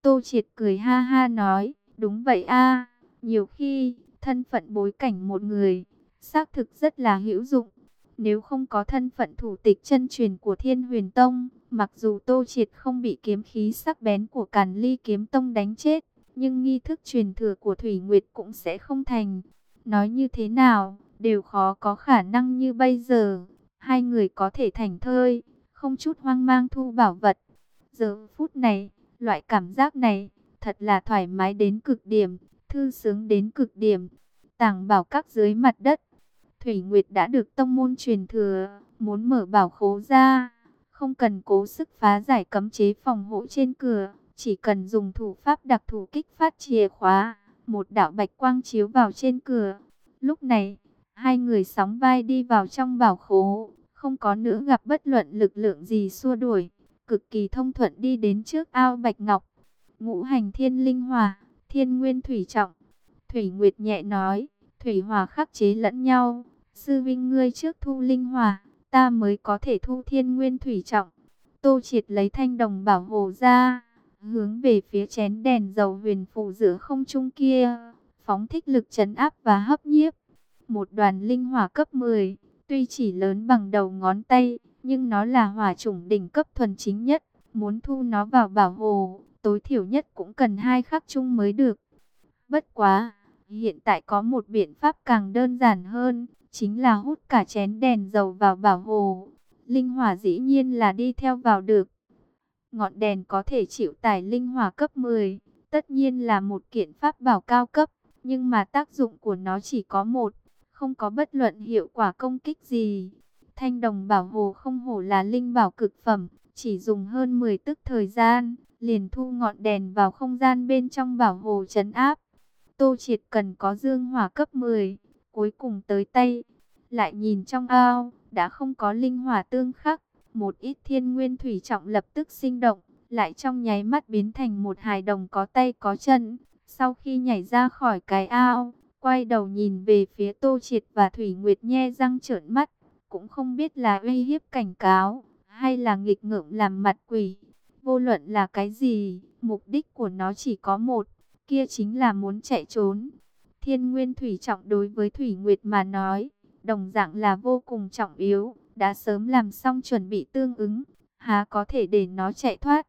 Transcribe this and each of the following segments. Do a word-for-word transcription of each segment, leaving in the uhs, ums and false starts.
Tô Triệt cười ha ha nói, đúng vậy a, nhiều khi thân phận bối cảnh một người xác thực rất là hữu dụng. Nếu không có thân phận thủ tịch chân truyền của Thiên Huyền Tông, mặc dù Tô Triệt không bị kiếm khí sắc bén của Càn Ly Kiếm Tông đánh chết, nhưng nghi thức truyền thừa của Thủy Nguyệt cũng sẽ không thành. Nói như thế nào, đều khó có khả năng như bây giờ. Hai người có thể thảnh thơi, không chút hoang mang thu bảo vật. Giờ phút này, loại cảm giác này, thật là thoải mái đến cực điểm, thư sướng đến cực điểm. Tàng bảo các dưới mặt đất, Thủy Nguyệt đã được tông môn truyền thừa, muốn mở bảo khố ra, không cần cố sức phá giải cấm chế phòng hộ trên cửa, chỉ cần dùng thủ pháp đặc thù kích phát chìa khóa, một đạo bạch quang chiếu vào trên cửa. Lúc này, hai người sóng vai đi vào trong bảo khố, không có nữa gặp bất luận lực lượng gì xua đuổi, cực kỳ thông thuận đi đến trước ao bạch ngọc. Ngũ hành thiên linh hỏa, thiên nguyên thủy trọng. Thủy Nguyệt nhẹ nói, thủy hỏa khắc chế lẫn nhau. Sư vinh ngươi trước thu linh hỏa, ta mới có thể thu thiên nguyên thủy trọng. Tô Triệt lấy thanh đồng bảo hồ ra, hướng về phía chén đèn dầu huyền phù giữa không trung kia, phóng thích lực trấn áp và hấp nhiếp. Một đoàn linh hỏa cấp mười, tuy chỉ lớn bằng đầu ngón tay, nhưng nó là hỏa chủng đỉnh cấp thuần chính nhất. Muốn thu nó vào bảo hồ, tối thiểu nhất cũng cần hai khắc chung mới được. Bất quá, hiện tại có một biện pháp càng đơn giản hơn, chính là hút cả chén đèn dầu vào bảo hồ. Linh hỏa dĩ nhiên là đi theo vào được. Ngọn đèn có thể chịu tải linh hỏa cấp mười, tất nhiên là một kiện pháp bảo cao cấp, nhưng mà tác dụng của nó chỉ có một, không có bất luận hiệu quả công kích gì. Thanh đồng bảo hồ không hổ là linh bảo cực phẩm, chỉ dùng hơn mười tức thời gian, liền thu ngọn đèn vào không gian bên trong bảo hồ trấn áp. Tô Triệt cần có dương hỏa cấp mười, cuối cùng tới tay, lại nhìn trong ao, đã không có linh hỏa tương khắc, một ít thiên nguyên thủy trọng lập tức sinh động, lại trong nháy mắt biến thành một hài đồng có tay có chân. Sau khi nhảy ra khỏi cái ao, quay đầu nhìn về phía Tô Triệt và Thủy Nguyệt nhe răng trợn mắt, cũng không biết là uy hiếp cảnh cáo, hay là nghịch ngợm làm mặt quỷ. Vô luận là cái gì, mục đích của nó chỉ có một, kia chính là muốn chạy trốn. Thiên nguyên thủy trọng đối với Thủy Nguyệt mà nói, đồng dạng là vô cùng trọng yếu, đã sớm làm xong chuẩn bị tương ứng, há có thể để nó chạy thoát.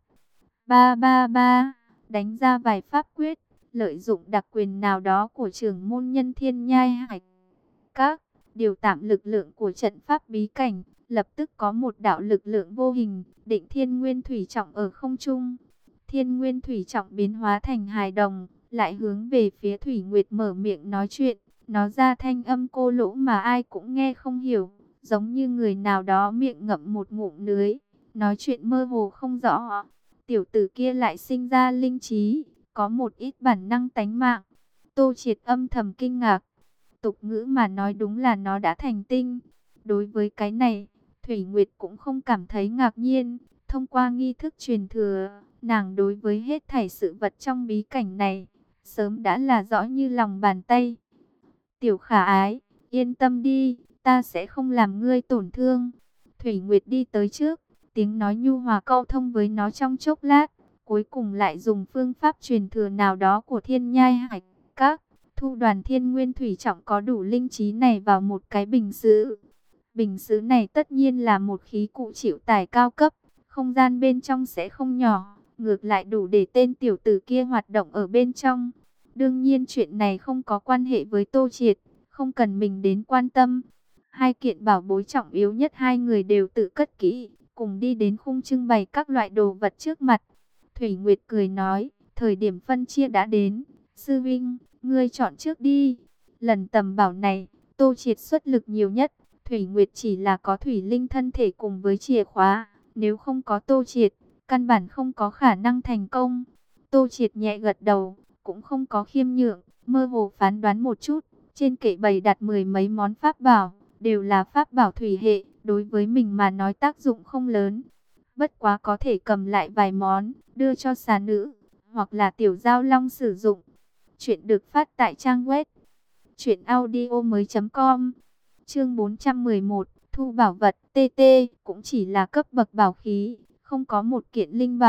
Ba ba ba, đánh ra vài pháp quyết, lợi dụng đặc quyền nào đó của trưởng môn nhân Thiên Nhai Hải Các, điều tạm lực lượng của trận pháp bí cảnh, lập tức có một đạo lực lượng vô hình, định thiên nguyên thủy trọng ở không trung. Thiên nguyên thủy trọng biến hóa thành hài đồng, lại hướng về phía Thủy Nguyệt mở miệng nói chuyện. Nó ra thanh âm cô lỗ mà ai cũng nghe không hiểu, giống như người nào đó miệng ngậm một ngụm lưới, nói chuyện mơ hồ không rõ. Tiểu tử kia lại sinh ra linh trí, có một ít bản năng tánh mạng. Tô Triệt âm thầm kinh ngạc. Tục ngữ mà nói đúng là nó đã thành tinh. Đối với cái này, Thủy Nguyệt cũng không cảm thấy ngạc nhiên. Thông qua nghi thức truyền thừa, nàng đối với hết thảy sự vật trong bí cảnh này, sớm đã là rõ như lòng bàn tay. Tiểu khả ái, yên tâm đi, ta sẽ không làm ngươi tổn thương. Thủy Nguyệt đi tới trước, tiếng nói nhu hòa câu thông với nó trong chốc lát, cuối cùng lại dùng phương pháp truyền thừa nào đó của Thiên Nhai Hải Các, thu đoàn thiên nguyên thủy trọng có đủ linh trí này vào một cái bình sứ. Bình sứ này tất nhiên là một khí cụ chịu tải cao cấp, không gian bên trong sẽ không nhỏ, ngược lại đủ để tên tiểu tử kia hoạt động ở bên trong. Đương nhiên chuyện này không có quan hệ với Tô Triệt, không cần mình đến quan tâm. Hai kiện bảo bối trọng yếu nhất hai người đều tự cất kỹ, cùng đi đến khung trưng bày các loại đồ vật trước mặt. Thủy Nguyệt cười nói, thời điểm phân chia đã đến, sư vinh, ngươi chọn trước đi. Lần tầm bảo này, Tô Triệt xuất lực nhiều nhất, Thủy Nguyệt chỉ là có thủy linh thân thể cùng với chìa khóa, nếu không có Tô Triệt, căn bản không có khả năng thành công. Tô Triệt nhẹ gật đầu, cũng không có khiêm nhượng, mơ hồ phán đoán một chút, trên kệ bày đặt mười mấy món pháp bảo, đều là pháp bảo thủy hệ, đối với mình mà nói tác dụng không lớn. Bất quá có thể cầm lại vài món, đưa cho xà nữ, hoặc là tiểu giao long sử dụng. Chuyện được phát tại trang web truyện audio mới chấm com. Chương bốn trăm mười một, thu bảo vật, tê tê, cũng chỉ là cấp bậc bảo khí, không có một kiện linh bảo.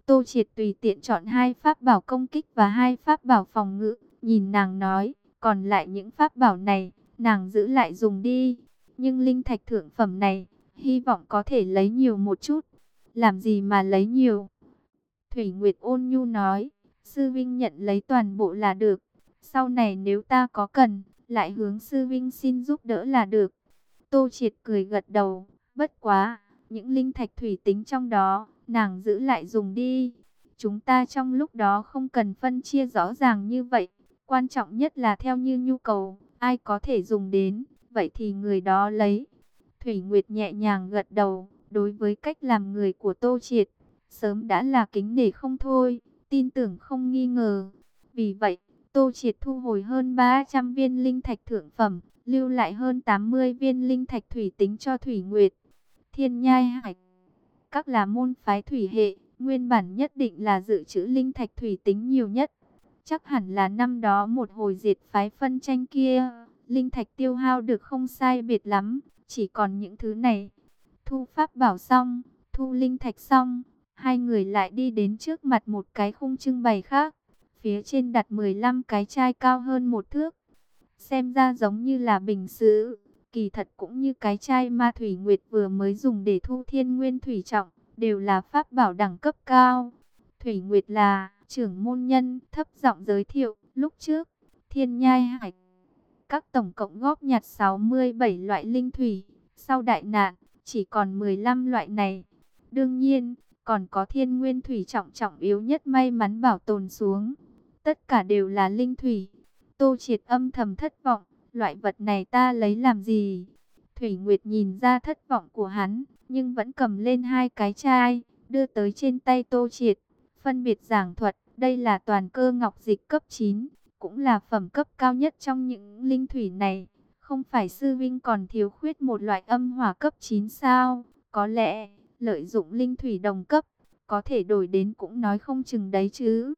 Tô Triệt tùy tiện chọn hai pháp bảo công kích và hai pháp bảo phòng ngự, nhìn nàng nói, còn lại những pháp bảo này, nàng giữ lại dùng đi. Nhưng linh thạch thượng phẩm này, hy vọng có thể lấy nhiều một chút. Làm gì mà lấy nhiều? Thủy Nguyệt ôn nhu nói, sư vinh nhận lấy toàn bộ là được. Sau này nếu ta có cần, lại hướng sư vinh xin giúp đỡ là được. Tô Triệt cười gật đầu, bất quá, những linh thạch thủy tính trong đó, nàng giữ lại dùng đi. Chúng ta trong lúc đó không cần phân chia rõ ràng như vậy. Quan trọng nhất là theo như nhu cầu, ai có thể dùng đến, vậy thì người đó lấy. Thủy Nguyệt nhẹ nhàng gật đầu, đối với cách làm người của Tô Triệt, sớm đã là kính nể không thôi, tin tưởng không nghi ngờ. Vì vậy, Tô Triệt thu hồi hơn ba trăm viên linh thạch thượng phẩm, lưu lại hơn tám mươi viên linh thạch thủy tính cho Thủy Nguyệt. Thiên Nhai Hải các là môn phái thủy hệ, nguyên bản nhất định là dự trữ linh thạch thủy tính nhiều nhất. Chắc hẳn là năm đó một hồi diệt phái phân tranh kia, linh thạch tiêu hao được không sai biệt lắm, chỉ còn những thứ này. Thu pháp bảo xong, thu linh thạch xong, hai người lại đi đến trước mặt một cái khung trưng bày khác. Phía trên đặt mười lăm cái chai cao hơn một thước. Xem ra giống như là bình sứ, kỳ thật cũng như cái chai ma Thủy Nguyệt vừa mới dùng để thu thiên nguyên thủy trọng, đều là pháp bảo đẳng cấp cao. Thủy Nguyệt là trưởng môn nhân, thấp giọng giới thiệu, lúc trước, Thiên Nhai Hải các tổng cộng góp nhặt sáu mươi bảy loại linh thủy, sau đại nạn, chỉ còn mười lăm loại này. Đương nhiên, còn có thiên nguyên thủy trọng trọng yếu nhất may mắn bảo tồn xuống. Tất cả đều là linh thủy. Tô Triệt âm thầm thất vọng, loại vật này ta lấy làm gì? Thủy Nguyệt nhìn ra thất vọng của hắn, nhưng vẫn cầm lên hai cái chai, đưa tới trên tay Tô Triệt, phân biệt giảng thuật, đây là toàn cơ ngọc dịch cấp chín, cũng là phẩm cấp cao nhất trong những linh thủy này. Không phải sư vinh còn thiếu khuyết một loại âm hỏa cấp chín sao? Có lẽ, lợi dụng linh thủy đồng cấp, có thể đổi đến cũng nói không chừng đấy chứ.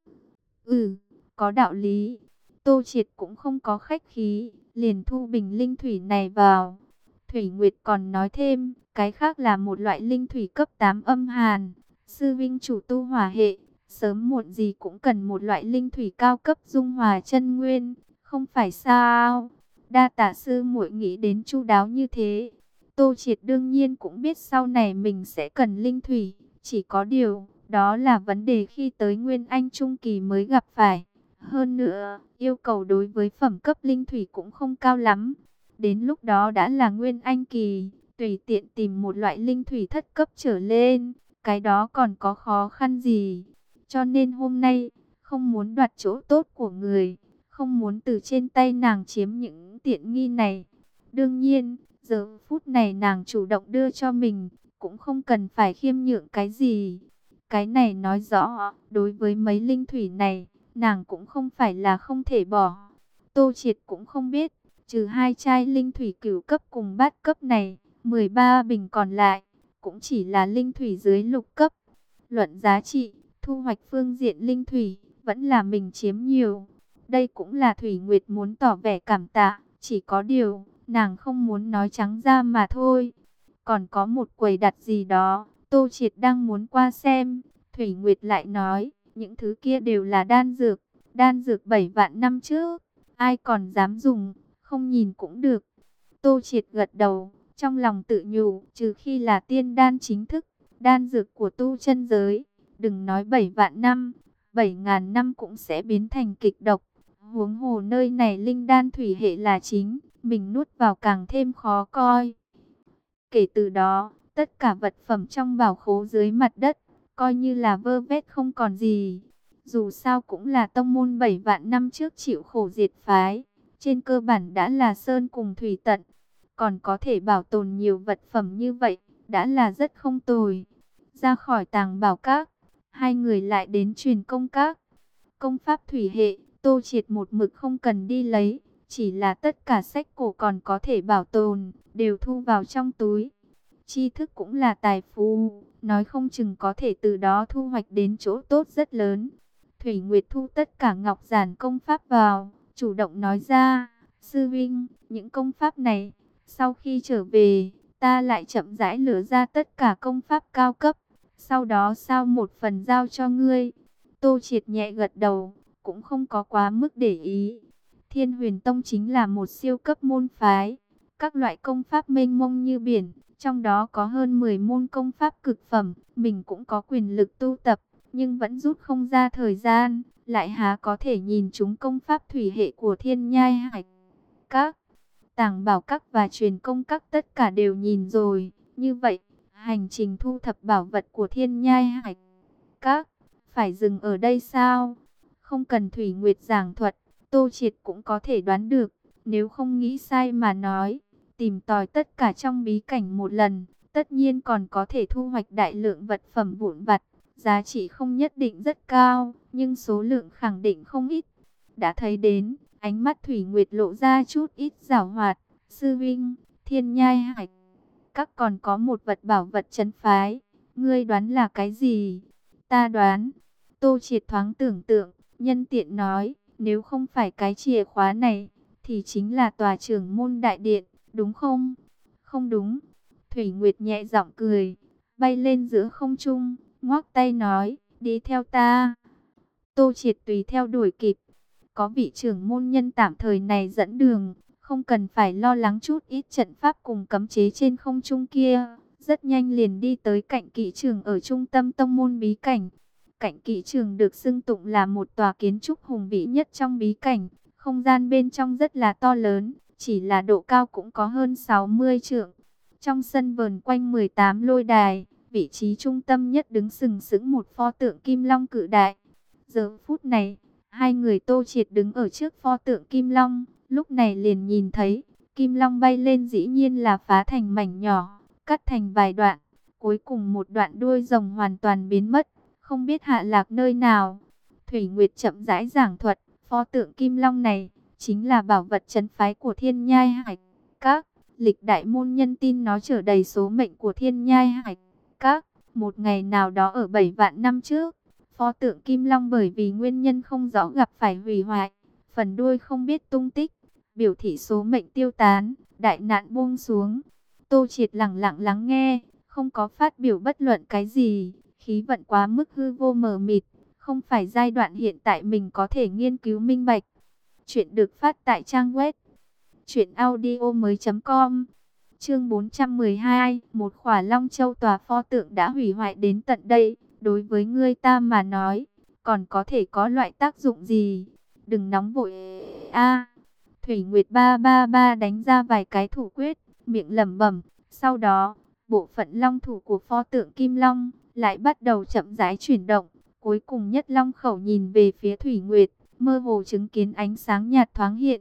Ừ, có đạo lý. Tô Triệt cũng không có khách khí, liền thu bình linh thủy này vào. Thủy Nguyệt còn nói thêm, cái khác là một loại linh thủy cấp tám âm hàn. Sư vinh chủ tu hỏa hệ, sớm muộn gì cũng cần một loại linh thủy cao cấp dung hòa chân nguyên, không phải sao? Đa tạ sư muội nghĩ đến chu đáo như thế. Tô Triệt đương nhiên cũng biết sau này mình sẽ cần linh thủy, chỉ có điều, đó là vấn đề khi tới Nguyên Anh Trung Kỳ mới gặp phải. Hơn nữa, yêu cầu đối với phẩm cấp linh thủy cũng không cao lắm. Đến lúc đó đã là Nguyên Anh Kỳ, tùy tiện tìm một loại linh thủy thất cấp trở lên, cái đó còn có khó khăn gì. Cho nên hôm nay, không muốn đoạt chỗ tốt của người, không muốn từ trên tay nàng chiếm những tiện nghi này. Đương nhiên, giờ phút này nàng chủ động đưa cho mình, cũng không cần phải khiêm nhượng cái gì. Cái này nói rõ, đối với mấy linh thủy này, nàng cũng không phải là không thể bỏ. Tô Triệt cũng không biết, trừ hai chai linh thủy cửu cấp cùng bát cấp này, mười ba bình còn lại, cũng chỉ là linh thủy dưới lục cấp. Luận giá trị, thu hoạch phương diện linh thủy, vẫn là mình chiếm nhiều. Đây cũng là Thủy Nguyệt muốn tỏ vẻ cảm tạ, chỉ có điều, nàng không muốn nói trắng ra mà thôi. Còn có một quầy đặt gì đó, Tô Triệt đang muốn qua xem. Thủy Nguyệt lại nói, những thứ kia đều là đan dược, đan dược bảy vạn năm trước, ai còn dám dùng, không nhìn cũng được. Tô Triệt gật đầu, trong lòng tự nhủ, trừ khi là tiên đan chính thức, đan dược của tu chân giới, đừng nói bảy vạn năm, bảy ngàn năm cũng sẽ biến thành kịch độc. Huống hồ nơi này linh đan thủy hệ là chính, mình nuốt vào càng thêm khó coi. Kể từ đó, tất cả vật phẩm trong bảo khố dưới mặt đất, coi như là vơ vét không còn gì. Dù sao cũng là tông môn bảy vạn năm trước chịu khổ diệt phái, trên cơ bản đã là sơn cùng thủy tận. Còn có thể bảo tồn nhiều vật phẩm như vậy, đã là rất không tồi. Ra khỏi tàng bảo các, hai người lại đến truyền công các. Công pháp thủy hệ, Tô Triệt một mực không cần đi lấy, chỉ là tất cả sách cổ còn có thể bảo tồn, đều thu vào trong túi. Tri thức cũng là tài phú, nói không chừng có thể từ đó thu hoạch đến chỗ tốt rất lớn. Thủy Nguyệt thu tất cả ngọc giản công pháp vào, chủ động nói ra, sư vinh, những công pháp này, sau khi trở về, ta lại chậm rãi lựa ra tất cả công pháp cao cấp, Sau đó sao một phần giao cho ngươi. Tô Triệt nhẹ gật đầu, cũng không có quá mức để ý. Thiên Huyền Tông chính là một siêu cấp môn phái. Các loại công pháp mênh mông như biển, trong đó có hơn mười môn công pháp cực phẩm. Mình cũng có quyền lực tu tập, nhưng vẫn rút không ra thời gian. Lại há có thể nhìn chúng công pháp thủy hệ của Thiên Nhai Hải Các, Tàng Bảo Các và Truyền Công Các, tất cả đều nhìn rồi. Như vậy, hành trình thu thập bảo vật của Thiên Nhai Hải Các phải dừng ở đây sao? Không cần Thủy Nguyệt giảng thuật, Tô Triệt cũng có thể đoán được. Nếu không nghĩ sai mà nói, tìm tòi tất cả trong bí cảnh một lần, tất nhiên còn có thể thu hoạch đại lượng vật phẩm vụn vặt. Giá trị không nhất định rất cao, nhưng số lượng khẳng định không ít. Đã thấy đến, ánh mắt Thủy Nguyệt lộ ra chút ít giảo hoạt. Sư vinh, Thiên Nhai Hải Các còn có một vật bảo vật trấn phái. Ngươi đoán là cái gì? Ta đoán. Tô Triệt thoáng tưởng tượng, nhân tiện nói, nếu không phải cái chìa khóa này, thì chính là tòa trưởng môn đại điện, đúng không? Không đúng. Thủy Nguyệt nhẹ giọng cười, bay lên giữa không trung, ngoắc tay nói, đi theo ta. Tô Triệt tùy theo đuổi kịp. Có vị trưởng môn nhân tạm thời này dẫn đường, không cần phải lo lắng chút ít trận pháp cùng cấm chế trên không trung kia. Rất nhanh liền đi tới cạnh kỵ trường ở trung tâm tông môn bí cảnh. Cạnh kỵ trường được xưng tụng là một tòa kiến trúc hùng vĩ nhất trong bí cảnh. Không gian bên trong rất là to lớn, chỉ là độ cao cũng có hơn sáu mươi trượng. Trong sân vờn quanh mười tám lôi đài, vị trí trung tâm nhất đứng sừng sững một pho tượng Kim Long cự đại. Giờ phút này, hai người Tô Triệt đứng ở trước pho tượng Kim Long, lúc này liền nhìn thấy, Kim Long bay lên dĩ nhiên là phá thành mảnh nhỏ, cắt thành vài đoạn, cuối cùng một đoạn đuôi rồng hoàn toàn biến mất, không biết hạ lạc nơi nào. Thủy Nguyệt chậm rãi giảng thuật, pho tượng Kim Long này chính là bảo vật trấn phái của Thiên Nhai Hải Các. Lịch đại môn nhân tin nó chở đầy số mệnh của Thiên Nhai Hải Các. Một ngày nào đó ở bảy vạn năm trước, pho tượng Kim Long bởi vì nguyên nhân không rõ gặp phải hủy hoại, phần đuôi không biết tung tích, biểu thị số mệnh tiêu tán, đại nạn buông xuống. Tô Triệt lặng lặng lắng nghe, không có phát biểu bất luận cái gì, khí vận quá mức hư vô mờ mịt, không phải giai đoạn hiện tại mình có thể nghiên cứu minh bạch. Chuyện được phát tại trang web truyện audio mới chấm com. Chương bốn trăm mười hai, một khỏa Long Châu tòa pho tượng đã hủy hoại đến tận đây, đối với ngươi ta mà nói, còn có thể có loại tác dụng gì? Đừng nóng vội a. Thủy Nguyệt ba ba ba đánh ra vài cái thủ quyết, miệng lẩm bẩm, sau đó, bộ phận long thủ của pho tượng Kim Long lại bắt đầu chậm rãi chuyển động, cuối cùng nhất long khẩu nhìn về phía Thủy Nguyệt, mơ hồ chứng kiến ánh sáng nhạt thoáng hiện.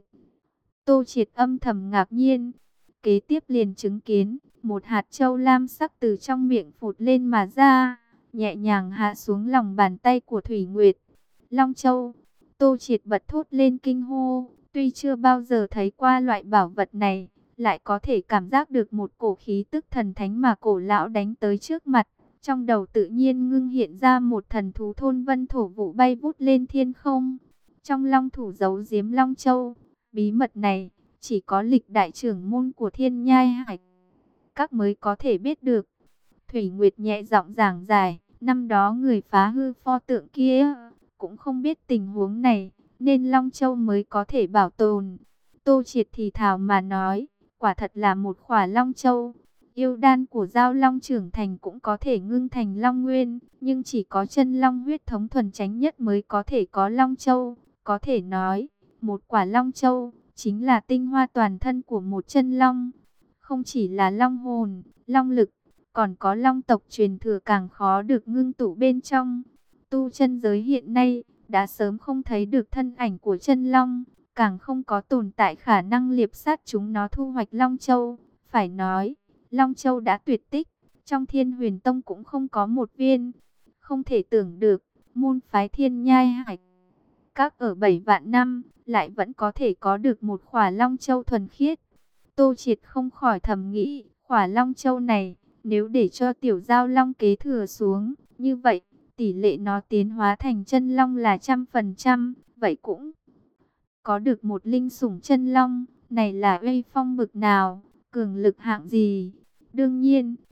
Tô Triệt âm thầm ngạc nhiên, kế tiếp liền chứng kiến một hạt châu lam sắc từ trong miệng phụt lên mà ra, nhẹ nhàng hạ xuống lòng bàn tay của Thủy Nguyệt. Long Châu, Tô Triệt bật thốt lên kinh hô, tuy chưa bao giờ thấy qua loại bảo vật này, lại có thể cảm giác được một cổ khí tức thần thánh mà cổ lão đánh tới trước mặt. Trong đầu tự nhiên ngưng hiện ra một thần thú thôn vân thổ vụ bay vút lên thiên không. Trong long thủ giấu giếm Long Châu, bí mật này chỉ có lịch đại trưởng môn của Thiên Nhai Hải Các mới có thể biết được. Thủy Nguyệt nhẹ giọng giảng giải, năm đó người phá hư pho tượng kia cũng không biết tình huống này, nên Long Châu mới có thể bảo tồn. Tô Triệt thì thào mà nói, quả thật là một khỏa Long Châu. Yêu đan của Giao Long trưởng thành cũng có thể ngưng thành Long Nguyên, nhưng chỉ có chân Long huyết thống thuần chánh nhất mới có thể có Long Châu. Có thể nói, một quả Long Châu chính là tinh hoa toàn thân của một chân Long. Không chỉ là Long hồn, Long lực, còn có Long tộc truyền thừa càng khó được ngưng tụ bên trong. Tu chân giới hiện nay đã sớm không thấy được thân ảnh của chân Long, càng không có tồn tại khả năng liệp sát chúng nó thu hoạch Long Châu. Phải nói, Long Châu đã tuyệt tích, trong Thiên Huyền Tông cũng không có một viên. Không thể tưởng được, môn phái Thiên Nhai Hải Các ở bảy vạn năm, lại vẫn có thể có được một khỏa Long Châu thuần khiết. Tô Triệt không khỏi thầm nghĩ, khỏa Long Châu này, nếu để cho tiểu Giao Long kế thừa xuống, như vậy, tỷ lệ nó tiến hóa thành chân Long là trăm phần trăm, vậy cũng có được một linh sủng chân Long, này là uy phong bực nào, cường lực hạng gì. Đương nhiên,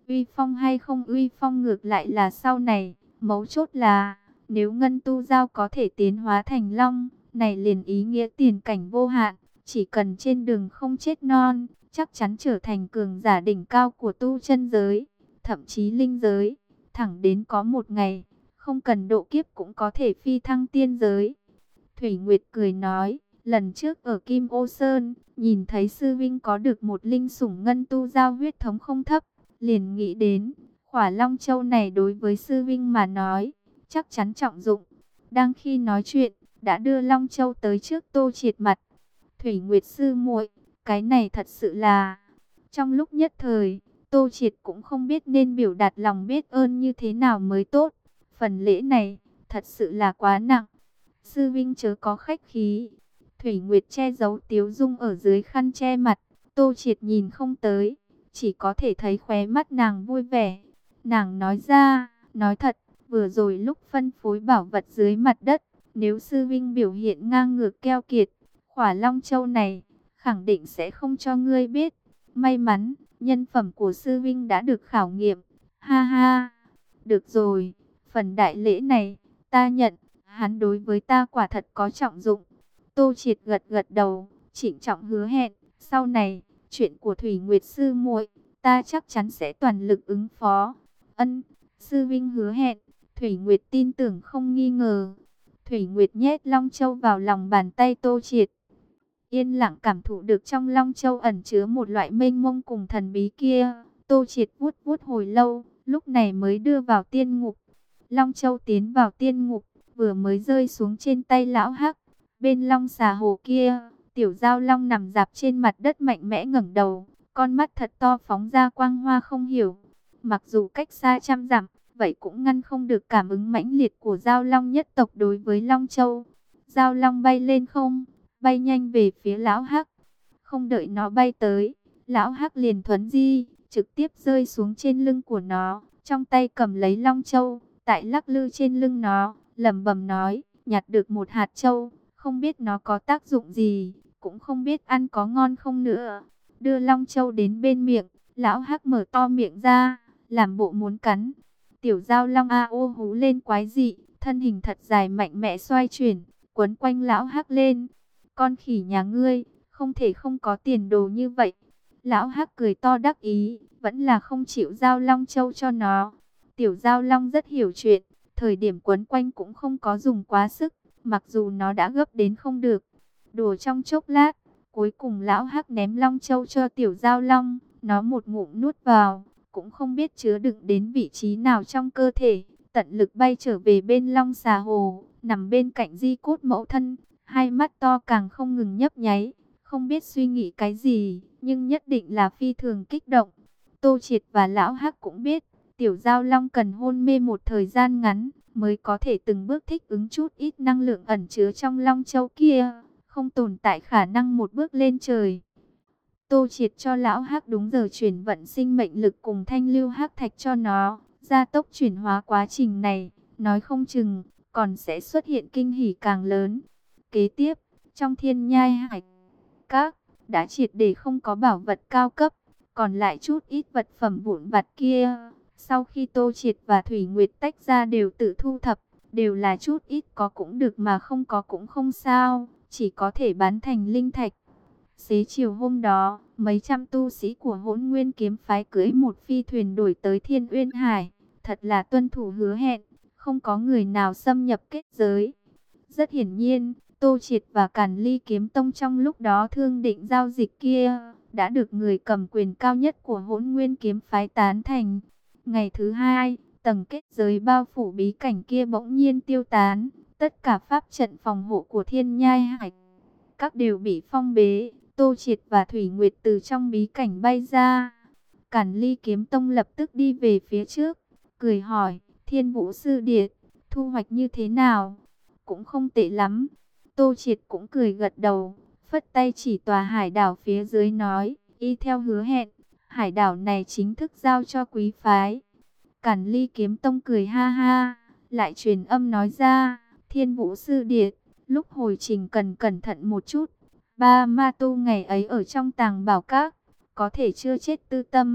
Uy phong hay không uy phong ngược lại là sau này, mấu chốt là, nếu ngân tu giao có thể tiến hóa thành long, này liền ý nghĩa tiền cảnh vô hạn, chỉ cần trên đường không chết non, chắc chắn trở thành cường giả đỉnh cao của tu chân giới, thậm chí linh giới, thẳng đến có một ngày, không cần độ kiếp cũng có thể phi thăng tiên giới. Thủy Nguyệt cười nói, lần trước ở Kim Ô Sơn, nhìn thấy sư vinh có được một linh sủng ngân tu giao huyết thống không thấp, liền nghĩ đến, khỏa Long Châu này đối với sư vinh mà nói, chắc chắn trọng dụng. Đang khi nói chuyện, đã đưa Long Châu tới trước Tô Triệt mặt. Thủy Nguyệt sư muội, cái này thật sự là... Trong lúc nhất thời, Tô Triệt cũng không biết nên biểu đạt lòng biết ơn như thế nào mới tốt. Phần lễ này, thật sự là quá nặng. Sư vinh chớ có khách khí. Thủy Nguyệt che giấu tiếu dung ở dưới khăn che mặt. Tô Triệt nhìn không tới, chỉ có thể thấy khóe mắt nàng vui vẻ. Nàng nói ra, nói thật, vừa rồi lúc phân phối bảo vật dưới mặt đất, nếu sư vinh biểu hiện ngang ngược keo kiệt, khỏa Long Châu này, khẳng định sẽ không cho ngươi biết. May mắn, nhân phẩm của sư vinh đã được khảo nghiệm. Ha ha, được rồi, phần đại lễ này, ta nhận, hắn đối với ta quả thật có trọng dụng. Tô Triệt gật gật đầu, trịnh trọng hứa hẹn, sau này, chuyện của Thủy Nguyệt sư muội, ta chắc chắn sẽ toàn lực ứng phó. Ân, sư vinh hứa hẹn, Thủy Nguyệt tin tưởng không nghi ngờ. Thủy Nguyệt nhét Long Châu vào lòng bàn tay Tô Triệt. Yên lặng cảm thụ được trong Long Châu ẩn chứa một loại mênh mông cùng thần bí kia. Tô Triệt vuốt vuốt hồi lâu, lúc này mới đưa vào tiên ngục. Long Châu tiến vào tiên ngục, vừa mới rơi xuống trên tay lão hắc. Bên Long xà hồ kia, tiểu giao long nằm dạp trên mặt đất mạnh mẽ ngẩng đầu, con mắt thật to phóng ra quang hoa không hiểu. Mặc dù cách xa trăm dặm, vậy cũng ngăn không được cảm ứng mãnh liệt của giao long nhất tộc đối với Long Châu. Giao long bay lên không, bay nhanh về phía lão hắc. Không đợi nó bay tới, lão hắc liền thuấn di, trực tiếp rơi xuống trên lưng của nó, trong tay cầm lấy Long Châu, tại lắc lư trên lưng nó, lẩm bẩm nói, nhặt được một hạt châu, không biết nó có tác dụng gì, cũng không biết ăn có ngon không nữa. Đưa Long Châu đến bên miệng, lão hắc mở to miệng ra, làm bộ muốn cắn. Tiểu giao long a ô hú lên quái dị, thân hình thật dài mạnh mẽ xoay chuyển, quấn quanh lão hắc lên. Con khỉ nhà ngươi, không thể không có tiền đồ như vậy. Lão hắc cười to đắc ý, vẫn là không chịu giao Long Châu cho nó. Tiểu giao long rất hiểu chuyện, thời điểm quấn quanh cũng không có dùng quá sức, mặc dù nó đã gấp đến không được. Đùa trong chốc lát, cuối cùng lão hắc ném Long Châu cho tiểu giao long, nó một ngụm nuốt vào, cũng không biết chứa đựng đến vị trí nào trong cơ thể, tận lực bay trở về bên Long xà hồ, nằm bên cạnh di cốt mẫu thân, hai mắt to càng không ngừng nhấp nháy, không biết suy nghĩ cái gì, nhưng nhất định là phi thường kích động. Tô Triệt và lão hắc cũng biết, tiểu giao long cần hôn mê một thời gian ngắn, mới có thể từng bước thích ứng chút ít năng lượng ẩn chứa trong Long Châu kia, không tồn tại khả năng một bước lên trời. Tô Triệt cho lão hắc đúng giờ chuyển vận sinh mệnh lực cùng thanh lưu hắc thạch cho nó, gia tốc chuyển hóa quá trình này, nói không chừng còn sẽ xuất hiện kinh hỉ càng lớn. Kế tiếp, trong thiên nhai hải các, đã triệt để không có bảo vật cao cấp, còn lại chút ít vật phẩm vụn vặt kia. Sau khi Tô Triệt và Thủy Nguyệt tách ra đều tự thu thập, đều là chút ít có cũng được mà không có cũng không sao, chỉ có thể bán thành linh thạch. Xế chiều hôm đó, mấy trăm tu sĩ của Hỗn Nguyên kiếm phái cưỡi một phi thuyền đổi tới Thiên Uyên Hải, thật là tuân thủ hứa hẹn, không có người nào xâm nhập kết giới. Rất hiển nhiên, Tô Triệt và Càn Ly Kiếm Tông trong lúc đó thương định giao dịch kia, đã được người cầm quyền cao nhất của Hỗn Nguyên kiếm phái tán thành. Ngày thứ hai, tầng kết giới bao phủ bí cảnh kia bỗng nhiên tiêu tán, tất cả pháp trận phòng hộ của Thiên Nhai Hải các đều bị phong bế. Tô Triệt và Thủy Nguyệt từ trong bí cảnh bay ra. Càn Ly Kiếm Tông lập tức đi về phía trước, cười hỏi, Thiên Vũ Sư Điệt, thu hoạch như thế nào? Cũng không tệ lắm. Tô Triệt cũng cười gật đầu, phất tay chỉ tòa hải đảo phía dưới nói, y theo hứa hẹn, hải đảo này chính thức giao cho quý phái. Càn Ly Kiếm Tông cười ha ha, lại truyền âm nói ra, Thiên Vũ Sư Điệt, lúc hồi trình cần cẩn thận một chút. Ba ma tu ngày ấy ở trong tàng bảo các, có thể chưa chết tư tâm.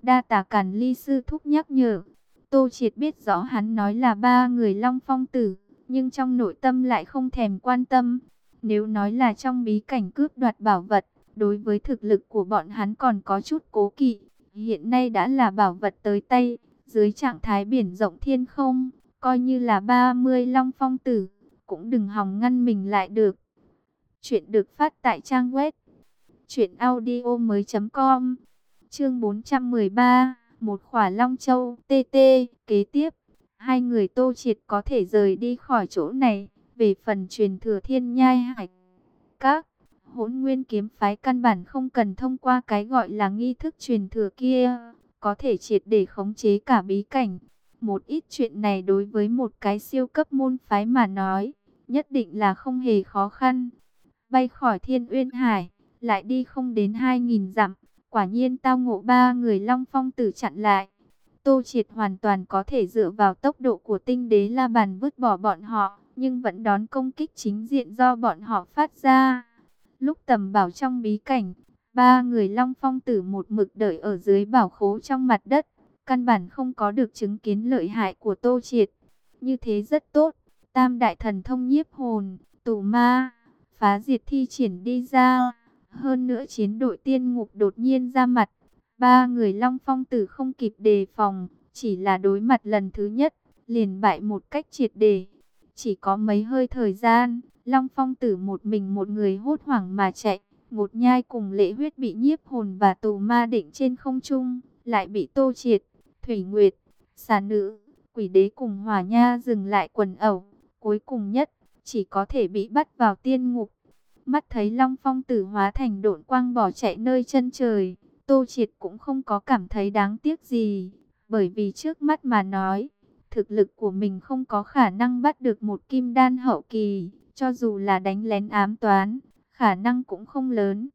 Đa tà Càn Ly sư thúc nhắc nhở. Tô Triệt biết rõ hắn nói là ba người Long Phong tử, nhưng trong nội tâm lại không thèm quan tâm. Nếu nói là trong bí cảnh cướp đoạt bảo vật, đối với thực lực của bọn hắn còn có chút cố kỵ. Hiện nay đã là bảo vật tới tay, dưới trạng thái biển rộng thiên không, coi như là ba mươi Long Phong tử, cũng đừng hòng ngăn mình lại được. Chuyện được phát tại trang web truyện audio mới chấm com. Chương bốn trăm mười ba, một khỏa Long Châu tê tê. Kế tiếp, hai người Tô Triệt có thể rời đi khỏi chỗ này. Về phần truyền thừa Thiên Nhai Hải Các, Hỗn Nguyên kiếm phái căn bản không cần thông qua cái gọi là nghi thức truyền thừa kia, có thể triệt để khống chế cả bí cảnh. Một ít chuyện này đối với một cái siêu cấp môn phái mà nói, nhất định là không hề khó khăn. Bay khỏi Thiên Uyên Hải, lại đi không đến hai nghìn dặm, quả nhiên tao ngộ ba người Long Phong tử chặn lại. Tô Triệt hoàn toàn có thể dựa vào tốc độ của tinh đế la bàn vứt bỏ bọn họ, nhưng vẫn đón công kích chính diện do bọn họ phát ra. Lúc tầm bảo trong bí cảnh, ba người Long Phong tử một mực đợi ở dưới bảo khố trong mặt đất, căn bản không có được chứng kiến lợi hại của Tô Triệt. Như thế rất tốt, tam đại thần thông nhiếp hồn, tù ma, phá diệt thi triển đi ra. Hơn nữa chiến đội tiên ngục đột nhiên ra mặt, ba người Long Phong tử không kịp đề phòng, chỉ là đối mặt lần thứ nhất, liền bại một cách triệt để. Chỉ có mấy hơi thời gian, Long Phong tử một mình một người hốt hoảng mà chạy. Ngột Nhai cùng Lệ Huyết bị nhiếp hồn và tù ma định trên không trung, lại bị Tô Triệt, Thủy Nguyệt, Xà Nữ, Quỷ Đế cùng Hỏa Nha dừng lại quần ẩu. Cuối cùng nhất, chỉ có thể bị bắt vào tiên ngục. Mắt thấy Long Phong tử hóa thành độn quang bỏ chạy nơi chân trời, Tô Triệt cũng không có cảm thấy đáng tiếc gì, bởi vì trước mắt mà nói, thực lực của mình không có khả năng bắt được một kim đan hậu kỳ, cho dù là đánh lén ám toán, khả năng cũng không lớn.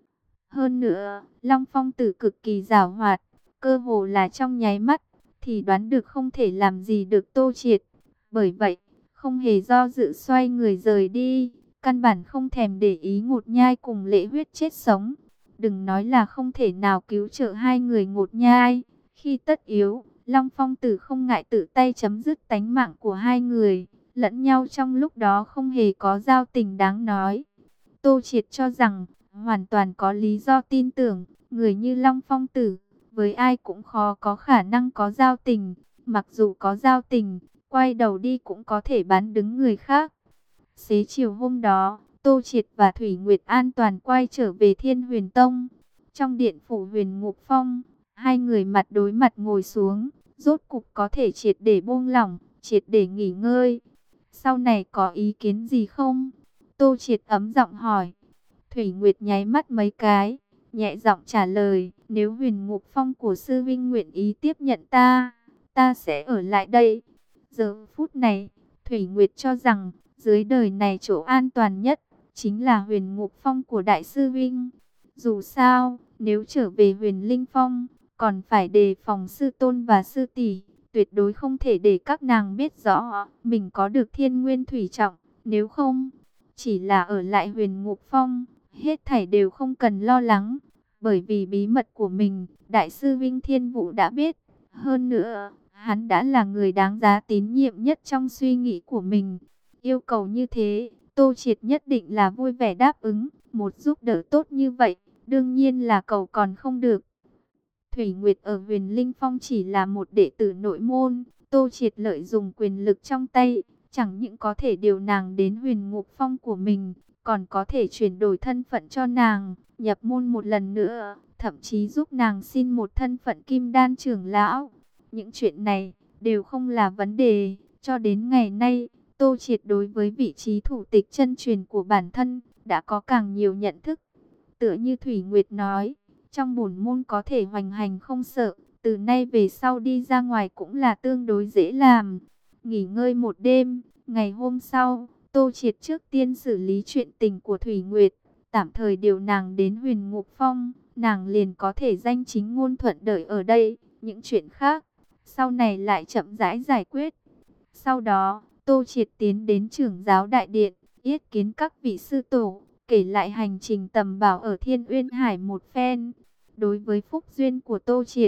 Hơn nữa, Long Phong tử cực kỳ giàu hoạt, cơ hồ là trong nháy mắt, thì đoán được không thể làm gì được Tô Triệt. Bởi vậy, không hề do dự xoay người rời đi, căn bản không thèm để ý Ngột Nhai cùng Lệ Huyết chết sống. Đừng nói là không thể nào cứu trợ hai người Ngột Nhai, khi tất yếu, Long Phong tử không ngại tự tay chấm dứt tánh mạng của hai người, lẫn nhau trong lúc đó không hề có giao tình đáng nói. Tô Triệt cho rằng, hoàn toàn có lý do tin tưởng, người như Long Phong tử, với ai cũng khó có khả năng có giao tình, mặc dù có giao tình, quay đầu đi cũng có thể bán đứng người khác. Xế chiều hôm đó, Tô Triệt và Thủy Nguyệt an toàn quay trở về Thiên Huyền Tông. Trong điện phủ Huyền Ngục Phong, hai người mặt đối mặt ngồi xuống, rốt cục có thể triệt để buông lỏng, triệt để nghỉ ngơi. Sau này có ý kiến gì không? Tô Triệt ấm giọng hỏi. Thủy Nguyệt nháy mắt mấy cái, nhẹ giọng trả lời, nếu Huyền Ngục Phong của sư vinh nguyện ý tiếp nhận ta, ta sẽ ở lại đây. Giờ phút này, Thủy Nguyệt cho rằng, dưới đời này chỗ an toàn nhất, chính là Huyền Ngục Phong của Đại sư Vinh. Dù sao, nếu trở về Huyền Linh Phong, còn phải đề phòng sư tôn và sư tỷ, tuyệt đối không thể để các nàng biết rõ mình có được Thiên Nguyên Thủy Trọng. Nếu không, chỉ là ở lại Huyền Ngục Phong, hết thảy đều không cần lo lắng, bởi vì bí mật của mình, Đại sư Vinh Thiên Vũ đã biết. Hơn nữa, hắn đã là người đáng giá tín nhiệm nhất trong suy nghĩ của mình. Yêu cầu như thế, Tô Triệt nhất định là vui vẻ đáp ứng. Một giúp đỡ tốt như vậy, đương nhiên là cầu còn không được. Thủy Nguyệt ở Huyền Linh Phong chỉ là một đệ tử nội môn. Tô Triệt lợi dụng quyền lực trong tay, chẳng những có thể điều nàng đến Huyền Ngục Phong của mình, còn có thể chuyển đổi thân phận cho nàng, nhập môn một lần nữa, thậm chí giúp nàng xin một thân phận kim đan trưởng lão. Những chuyện này đều không là vấn đề. Cho đến ngày nay, Tô Triệt đối với vị trí thủ tịch chân truyền của bản thân đã có càng nhiều nhận thức. Tựa như Thủy Nguyệt nói, trong bổn môn có thể hoành hành không sợ, từ nay về sau đi ra ngoài cũng là tương đối dễ làm. Nghỉ ngơi một đêm, ngày hôm sau, Tô Triệt trước tiên xử lý chuyện tình của Thủy Nguyệt, tạm thời điều nàng đến Huyền Ngục Phong, nàng liền có thể danh chính ngôn thuận đợi ở đây. Những chuyện khác, sau này lại chậm rãi giải quyết. Sau đó, Tô Triệt tiến đến Trưởng giáo đại điện, yết kiến các vị sư tổ, kể lại hành trình tầm bảo ở Thiên Uyên Hải một phen. Đối với phúc duyên của Tô Triệt,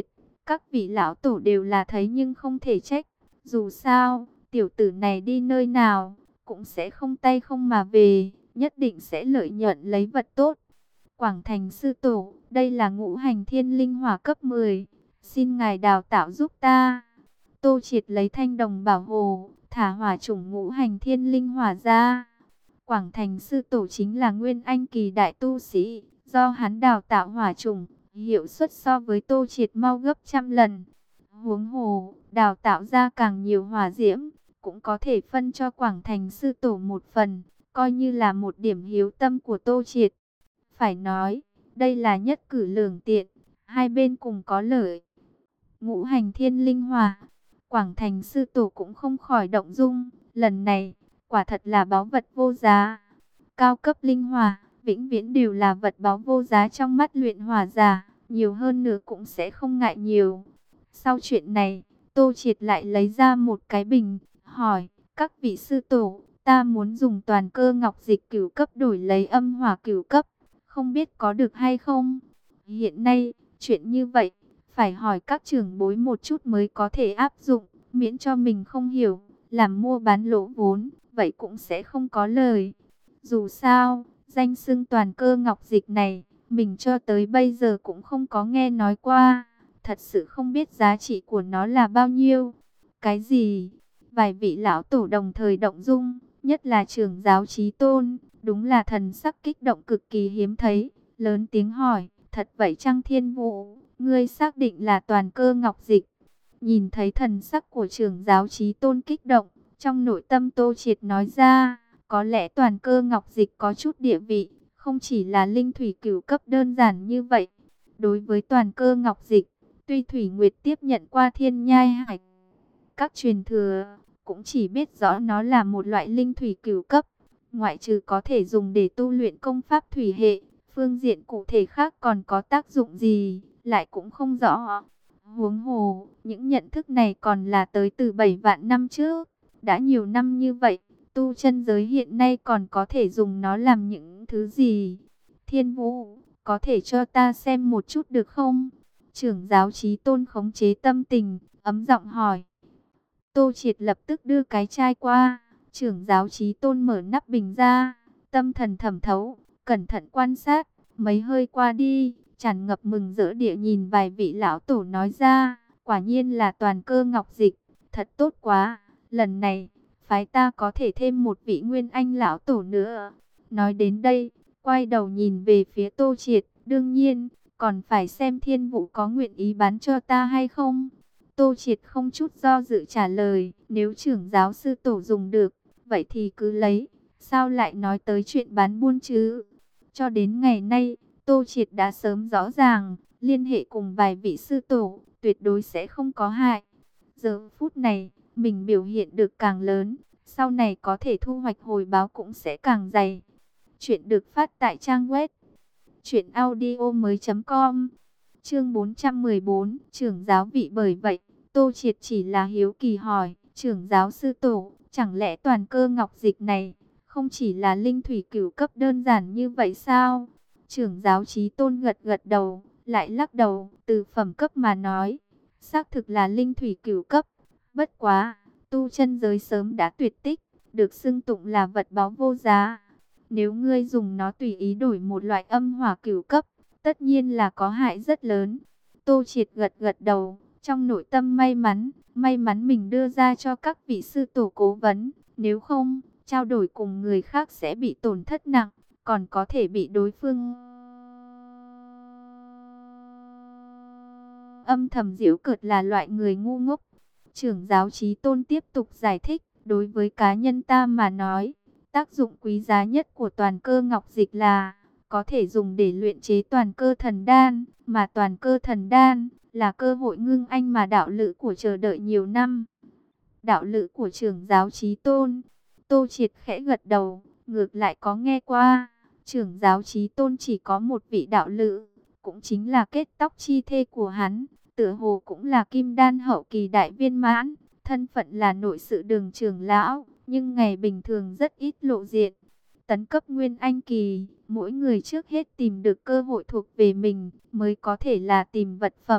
Các vị lão tổ đều là thấy nhưng không thể trách. Dù sao, tiểu tử này đi nơi nào, cũng sẽ không tay không mà về, nhất định sẽ lợi nhuận lấy vật tốt. Quảng Thành sư tổ, đây là ngũ hành thiên linh hỏa cấp mười, xin ngài đào tạo giúp ta. Tô Triệt lấy thanh đồng bảo hồ, thả hỏa chủng ngũ hành thiên linh hỏa ra. Quảng Thành sư tổ chính là nguyên anh kỳ đại tu sĩ, do hắn đào tạo hỏa chủng, hiệu suất so với Tô Triệt mau gấp trăm lần. Huống hồ, đào tạo ra càng nhiều hỏa diễm, cũng có thể phân cho Quảng Thành sư tổ một phần, coi như là một điểm hiếu tâm của Tô Triệt. Phải nói, đây là nhất cử lưỡng tiện, hai bên cùng có lợi. Ngũ hành thiên linh hỏa, Quảng Thành sư tổ cũng không khỏi động dung, lần này, quả thật là báu vật vô giá. Cao cấp linh hỏa, vĩnh viễn đều là vật báu vô giá trong mắt luyện hỏa giả, nhiều hơn nữa cũng sẽ không ngại nhiều. Sau chuyện này, Tô Triệt lại lấy ra một cái bình, hỏi, các vị sư tổ, ta muốn dùng toàn cơ ngọc dịch cửu cấp đổi lấy âm hỏa cửu cấp, không biết có được hay không? Hiện nay, chuyện như vậy, phải hỏi các trưởng bối một chút mới có thể áp dụng, miễn cho mình không hiểu, làm mua bán lỗ vốn, vậy cũng sẽ không có lời. Dù sao, danh xưng toàn cơ ngọc dịch này, mình cho tới bây giờ cũng không có nghe nói qua, thật sự không biết giá trị của nó là bao nhiêu. Cái gì? Vài vị lão tổ đồng thời động dung, nhất là trưởng giáo Chí Tôn, đúng là thần sắc kích động cực kỳ hiếm thấy, lớn tiếng hỏi, thật vậy chăng Thiên Vũ, ngươi xác định là toàn cơ ngọc dịch? Nhìn thấy thần sắc của trưởng giáo Chí Tôn kích động, trong nội tâm Tô Triệt nói ra, có lẽ toàn cơ ngọc dịch có chút địa vị, không chỉ là linh thủy cửu cấp đơn giản như vậy. Đối với toàn cơ ngọc dịch, tuy Thủy Nguyệt tiếp nhận qua thiên nhai hải các truyền thừa, cũng chỉ biết rõ nó là một loại linh thủy cửu cấp, ngoại trừ có thể dùng để tu luyện công pháp thủy hệ, phương diện cụ thể khác còn có tác dụng gì, lại cũng không rõ. Huống hồ, những nhận thức này còn là tới từ bảy vạn năm trước, đã nhiều năm như vậy, tu chân giới hiện nay còn có thể dùng nó làm những thứ gì? Thiên Vũ, có thể cho ta xem một chút được không? Trưởng giáo Chí Tôn khống chế tâm tình, ấm giọng hỏi. Tô Triệt lập tức đưa cái chai qua, trưởng giáo Chí Tôn mở nắp bình ra, tâm thần thẩm thấu, cẩn thận quan sát, mấy hơi qua đi, tràn ngập mừng rỡ địa nhìn vài vị lão tổ nói ra, quả nhiên là toàn cơ ngọc dịch, thật tốt quá, lần này, phái ta có thể thêm một vị nguyên anh lão tổ nữa. Nói đến đây, quay đầu nhìn về phía Tô Triệt, đương nhiên, còn phải xem Thiên Vũ có nguyện ý bán cho ta hay không. Tô Triệt không chút do dự trả lời, nếu trưởng giáo sư tổ dùng được, vậy thì cứ lấy, sao lại nói tới chuyện bán buôn chứ? Cho đến ngày nay, Tô Triệt đã sớm rõ ràng, liên hệ cùng vài vị sư tổ, tuyệt đối sẽ không có hại. Giờ phút này, mình biểu hiện được càng lớn, sau này có thể thu hoạch hồi báo cũng sẽ càng dày. Chuyện được phát tại trang web truyện audio mới chấm com. Chương bốn trăm mười bốn, trưởng giáo vị. Bởi vậy, Tô Triệt chỉ là hiếu kỳ hỏi, trưởng giáo sư tổ, chẳng lẽ toàn cơ ngọc dịch này không chỉ là linh thủy cửu cấp đơn giản như vậy sao? Trưởng giáo Chí Tôn gật gật đầu, lại lắc đầu, từ phẩm cấp mà nói, xác thực là linh thủy cửu cấp. Bất quá, tu chân giới sớm đã tuyệt tích, được xưng tụng là vật báu vô giá. Nếu ngươi dùng nó tùy ý đổi một loại âm hỏa cửu cấp, tất nhiên là có hại rất lớn. Tô Triệt gật gật đầu, trong nội tâm may mắn, may mắn mình đưa ra cho các vị sư tổ cố vấn, nếu không, trao đổi cùng người khác sẽ bị tổn thất nặng, còn có thể bị đối phương âm thầm giễu cợt là loại người ngu ngốc. Trưởng giáo Chí Tôn tiếp tục giải thích, đối với cá nhân ta mà nói, tác dụng quý giá nhất của toàn cơ ngọc dịch là có thể dùng để luyện chế toàn cơ thần đan, mà toàn cơ thần đan là cơ hội ngưng anh mà đạo lữ của chờ đợi nhiều năm. Đạo lữ của trưởng giáo Chí Tôn? Tô Triệt khẽ gật đầu, ngược lại có nghe qua, trưởng giáo Chí Tôn chỉ có một vị đạo lữ, cũng chính là kết tóc chi thê của hắn, tựa hồ cũng là kim đan hậu kỳ đại viên mãn, thân phận là nội sự đường trưởng lão, nhưng ngày bình thường rất ít lộ diện. Tấn cấp nguyên anh kỳ, mỗi người trước hết tìm được cơ hội thuộc về mình, mới có thể là tìm vật phẩm,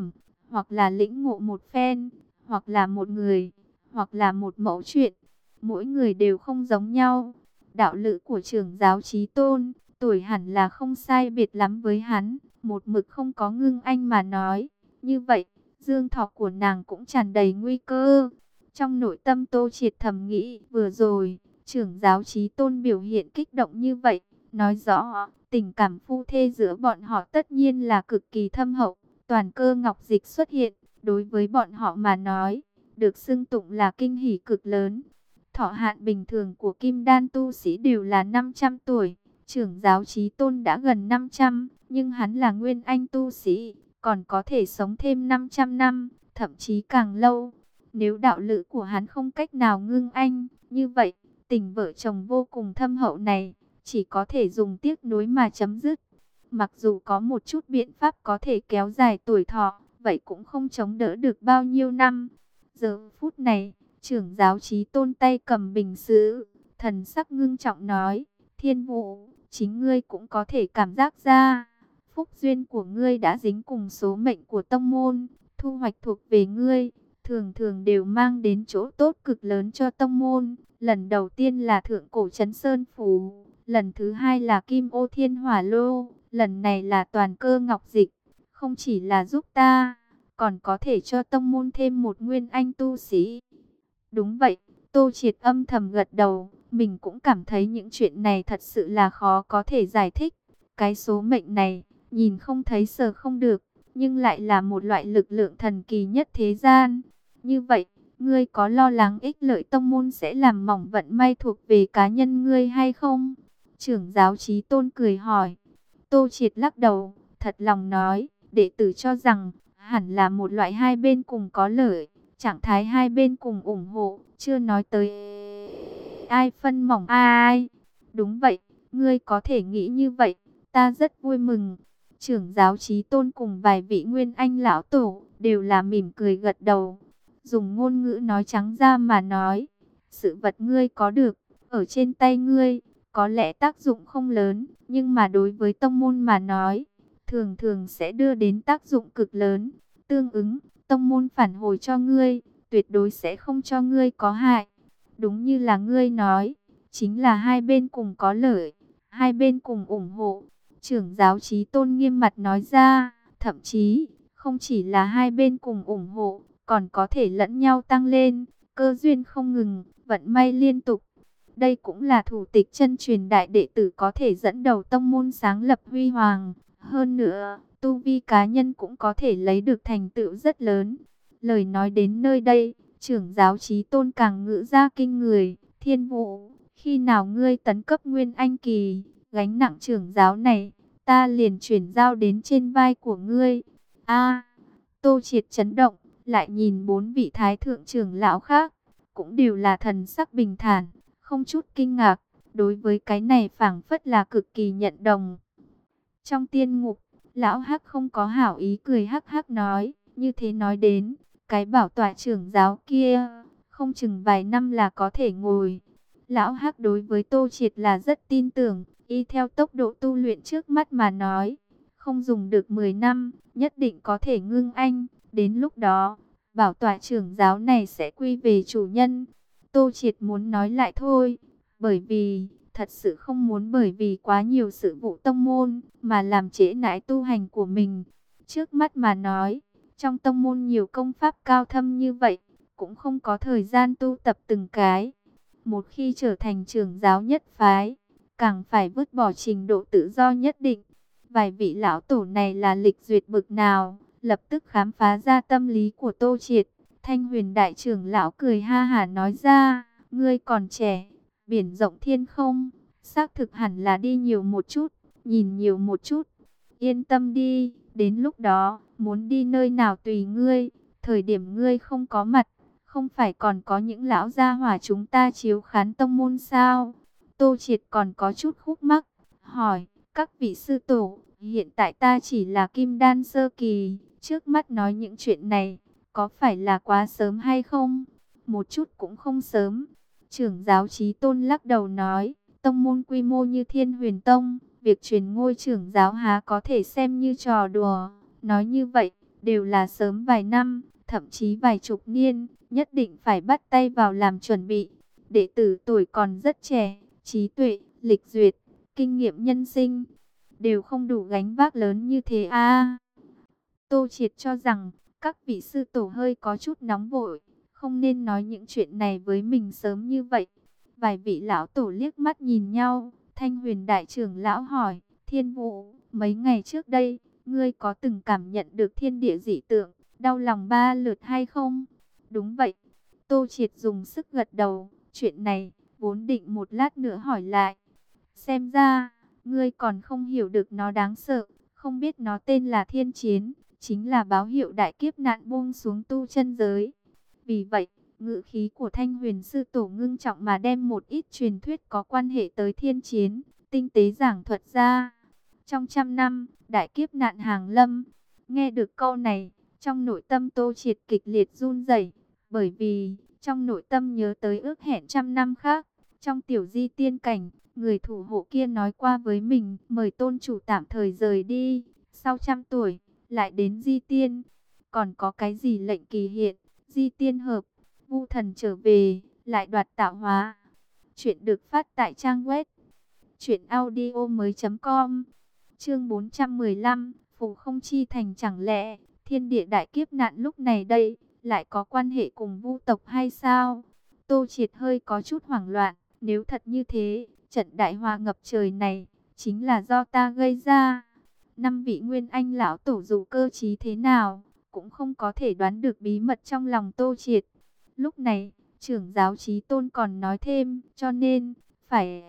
hoặc là lĩnh ngộ một phen, hoặc là một người, hoặc là một mẫu chuyện. Mỗi người đều không giống nhau. Đạo lữ của trưởng giáo Chí Tôn, tuổi hẳn là không sai biệt lắm với hắn, một mực không có ngưng anh mà nói. Như vậy, dương thọ của nàng cũng tràn đầy nguy cơ. Trong nội tâm Tô Triệt thầm nghĩ, vừa rồi, trưởng giáo Chí Tôn biểu hiện kích động như vậy, nói rõ, tình cảm phu thê giữa bọn họ tất nhiên là cực kỳ thâm hậu. Toàn cơ ngọc dịch xuất hiện, đối với bọn họ mà nói, được xưng tụng là kinh hỉ cực lớn. Thọ hạn bình thường của kim đan tu sĩ đều là năm trăm tuổi, trưởng giáo Chí Tôn đã gần năm trăm, nhưng hắn là nguyên anh tu sĩ, còn có thể sống thêm năm trăm năm, thậm chí càng lâu. Nếu đạo lữ của hắn không cách nào ngưng anh, như vậy, tình vợ chồng vô cùng thâm hậu này, chỉ có thể dùng tiếc nuối mà chấm dứt. Mặc dù có một chút biện pháp có thể kéo dài tuổi thọ, vậy cũng không chống đỡ được bao nhiêu năm. Giờ phút này, trưởng giáo Chí Tôn tay cầm bình sứ, thần sắc ngưng trọng nói, Thiên Vũ, chính ngươi cũng có thể cảm giác ra, phúc duyên của ngươi đã dính cùng số mệnh của tông môn, thu hoạch thuộc về ngươi, thường thường đều mang đến chỗ tốt cực lớn cho tông môn. Lần đầu tiên là Thượng Cổ Trấn Sơn Phủ, lần thứ hai là Kim Ô Thiên Hỏa Lô, lần này là Toàn Cơ Ngọc Dịch. Không chỉ là giúp ta, còn có thể cho tông môn thêm một nguyên anh tu sĩ. Đúng vậy, Tô Triệt âm thầm gật đầu, mình cũng cảm thấy những chuyện này thật sự là khó có thể giải thích. Cái số mệnh này, nhìn không thấy sờ không được, nhưng lại là một loại lực lượng thần kỳ nhất thế gian. Như vậy, ngươi có lo lắng ích lợi tông môn sẽ làm mỏng vận may thuộc về cá nhân ngươi hay không? Trưởng giáo Chí Tôn cười hỏi. Tô Triệt lắc đầu, thật lòng nói, đệ tử cho rằng, hẳn là một loại hai bên cùng có lợi, trạng thái hai bên cùng ủng hộ, chưa nói tới ai phân mỏng ai. Đúng vậy, ngươi có thể nghĩ như vậy, ta rất vui mừng. Trưởng giáo Chí Tôn cùng vài vị nguyên anh lão tổ, đều là mỉm cười gật đầu. Dùng ngôn ngữ nói trắng ra mà nói, sự vật ngươi có được, ở trên tay ngươi, có lẽ tác dụng không lớn, nhưng mà đối với tông môn mà nói, thường thường sẽ đưa đến tác dụng cực lớn. Tương ứng, tông môn phản hồi cho ngươi, tuyệt đối sẽ không cho ngươi có hại. Đúng như là ngươi nói, chính là hai bên cùng có lợi, hai bên cùng ủng hộ. Trưởng giáo Chí Tôn nghiêm mặt nói ra, thậm chí, không chỉ là hai bên cùng ủng hộ, còn có thể lẫn nhau tăng lên, cơ duyên không ngừng, vận may liên tục. Đây cũng là thủ tịch chân truyền đại đệ tử có thể dẫn đầu tông môn sáng lập huy hoàng. Hơn nữa, tu vi cá nhân cũng có thể lấy được thành tựu rất lớn. Lời nói đến nơi đây, trưởng giáo Chí Tôn càng ngữ ra kinh người. Thiên Vũ, khi nào ngươi tấn cấp nguyên anh kỳ, gánh nặng trưởng giáo này, ta liền chuyển giao đến trên vai của ngươi. A, Tô Triệt chấn động, lại nhìn bốn vị thái thượng trưởng lão khác, cũng đều là thần sắc bình thản, không chút kinh ngạc, đối với cái này phảng phất là cực kỳ nhận đồng. Trong tiên ngục, lão Hắc không có hảo ý cười hắc hắc nói, như thế nói đến, cái bảo tọa trưởng giáo kia, không chừng vài năm là có thể ngồi. Lão Hắc đối với Tô Triệt là rất tin tưởng, y theo tốc độ tu luyện trước mắt mà nói, không dùng được mười năm, nhất định có thể ngưng anh, đến lúc đó, bảo tọa trưởng giáo này sẽ quy về chủ nhân. Tô Triệt muốn nói lại thôi, bởi vì, thật sự không muốn bởi vì quá nhiều sự vụ tông môn, mà làm trễ nải tu hành của mình. Trước mắt mà nói, trong tông môn nhiều công pháp cao thâm như vậy, cũng không có thời gian tu tập từng cái. Một khi trở thành trưởng giáo nhất phái, càng phải vứt bỏ trình độ tự do nhất định. Vài vị lão tổ này là lịch duyệt bực nào, lập tức khám phá ra tâm lý của Tô Triệt. Thanh Huyền đại trưởng lão cười ha hả nói ra, ngươi còn trẻ, biển rộng thiên không, xác thực hẳn là đi nhiều một chút, nhìn nhiều một chút. Yên tâm đi, đến lúc đó, muốn đi nơi nào tùy ngươi, thời điểm ngươi không có mặt, không phải còn có những lão gia hỏa chúng ta chiếu khán tông môn sao? Tô Triệt còn có chút khúc mắc, hỏi, các vị sư tổ, hiện tại ta chỉ là kim đan sơ kỳ, trước mắt nói những chuyện này, có phải là quá sớm hay không? Một chút cũng không sớm. Trưởng giáo Chí Tôn lắc đầu nói, tông môn quy mô như Thiên Huyền Tông, việc truyền ngôi trưởng giáo há có thể xem như trò đùa. Nói như vậy, đều là sớm vài năm, thậm chí vài chục niên, nhất định phải bắt tay vào làm chuẩn bị. Đệ tử tuổi còn rất trẻ, trí tuệ, lịch duyệt, kinh nghiệm nhân sinh, đều không đủ gánh vác lớn như thế a. Tô Triệt cho rằng, các vị sư tổ hơi có chút nóng vội, không nên nói những chuyện này với mình sớm như vậy. Vài vị lão tổ liếc mắt nhìn nhau, Thanh Huyền đại trưởng lão hỏi, Thiên Vũ, mấy ngày trước đây, ngươi có từng cảm nhận được thiên địa dị tượng, đau lòng ba lượt hay không? Đúng vậy. Tô Triệt dùng sức gật đầu, chuyện này, vốn định một lát nữa hỏi lại. Xem ra, ngươi còn không hiểu được nó đáng sợ, không biết nó tên là thiên chiến, chính là báo hiệu đại kiếp nạn buông xuống tu chân giới. Vì vậy, ngữ khí của Thanh Huyền sư tổ ngưng trọng mà đem một ít truyền thuyết có quan hệ tới thiên chiến, tinh tế giảng thuật ra. Trong trăm năm, đại kiếp nạn hàng lâm. Nghe được câu này, trong nội tâm Tô Triệt kịch liệt run rẩy, bởi vì trong nội tâm nhớ tới ước hẹn trăm năm khác, trong tiểu di tiên cảnh, người thủ hộ kia nói qua với mình, mời tôn chủ tạm thời rời đi, sau trăm tuổi lại đến di tiên. Còn có cái gì lệnh kỳ hiện, di tiên hợp, vu thần trở về, lại đoạt tạo hóa. Chuyện được phát tại trang web truyện audio mới chấm com. Chương bốn trăm mười lăm, Phù Không Chi Thành. Chẳng lẽ thiên địa đại kiếp nạn lúc này đây lại có quan hệ cùng vu tộc hay sao? Tô Triệt hơi có chút hoảng loạn, nếu thật như thế, trận đại họa ngập trời này chính là do ta gây ra. Năm vị nguyên anh lão tổ dù cơ trí thế nào, cũng không có thể đoán được bí mật trong lòng Tô Triệt. Lúc này, trưởng giáo Chí Tôn còn nói thêm, cho nên, phải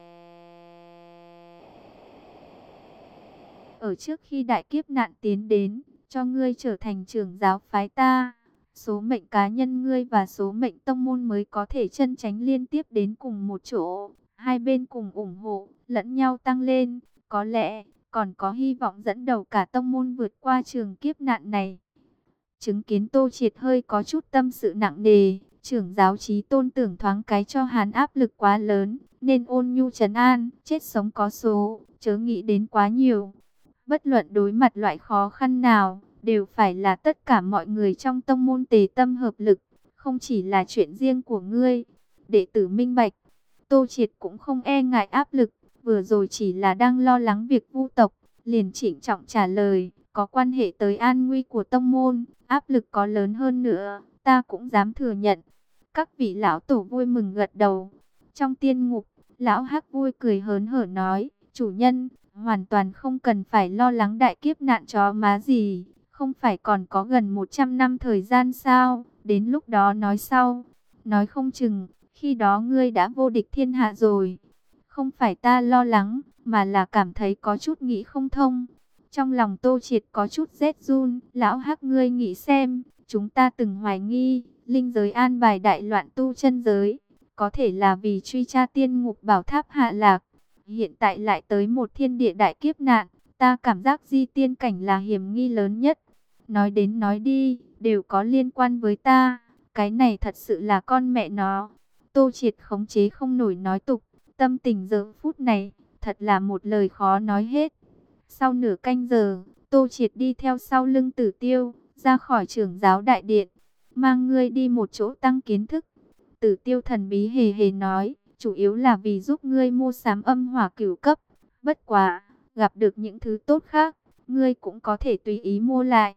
ở trước khi đại kiếp nạn tiến đến, cho ngươi trở thành trưởng giáo phái ta. Số mệnh cá nhân ngươi và số mệnh tông môn mới có thể chân chánh liên tiếp đến cùng một chỗ. Hai bên cùng ủng hộ, lẫn nhau tăng lên, có lẽ còn có hy vọng dẫn đầu cả tông môn vượt qua trường kiếp nạn này. Chứng kiến Tô Triệt hơi có chút tâm sự nặng nề, trưởng giáo Chí Tôn tưởng thoáng cái cho hắn áp lực quá lớn, nên ôn nhu trấn an, chết sống có số, chớ nghĩ đến quá nhiều. Bất luận đối mặt loại khó khăn nào, đều phải là tất cả mọi người trong tông môn tề tâm hợp lực, không chỉ là chuyện riêng của ngươi. Đệ tử minh bạch. Tô Triệt cũng không e ngại áp lực, vừa rồi chỉ là đang lo lắng việc vu tộc, liền trịnh trọng trả lời, có quan hệ tới an nguy của tông môn, áp lực có lớn hơn nữa, ta cũng dám thừa nhận. Các vị lão tổ vui mừng gật đầu. Trong tiên ngục, lão Hắc vui cười hớn hở nói, chủ nhân, hoàn toàn không cần phải lo lắng đại kiếp nạn chó má gì, không phải còn có gần một trăm năm thời gian sao, đến lúc đó nói sau, nói không chừng, khi đó ngươi đã vô địch thiên hạ rồi. Không phải ta lo lắng, mà là cảm thấy có chút nghĩ không thông. Trong lòng Tô Triệt có chút rét run, lão Hắc ngươi nghĩ xem, chúng ta từng hoài nghi, linh giới an bài đại loạn tu chân giới, có thể là vì truy tra tiên ngục bảo tháp hạ lạc. Hiện tại lại tới một thiên địa đại kiếp nạn, ta cảm giác di tiên cảnh là hiểm nghi lớn nhất. Nói đến nói đi, đều có liên quan với ta, cái này thật sự là con mẹ nó. Tô Triệt khống chế không nổi nói tục, tâm tình giờ phút này, thật là một lời khó nói hết. Sau nửa canh giờ, Tô Triệt đi theo sau lưng Tử Tiêu, ra khỏi trưởng giáo đại điện, mang ngươi đi một chỗ tăng kiến thức. Tử Tiêu thần bí hề hề nói, chủ yếu là vì giúp ngươi mua sắm âm hỏa cửu cấp. Bất quá, gặp được những thứ tốt khác, ngươi cũng có thể tùy ý mua lại.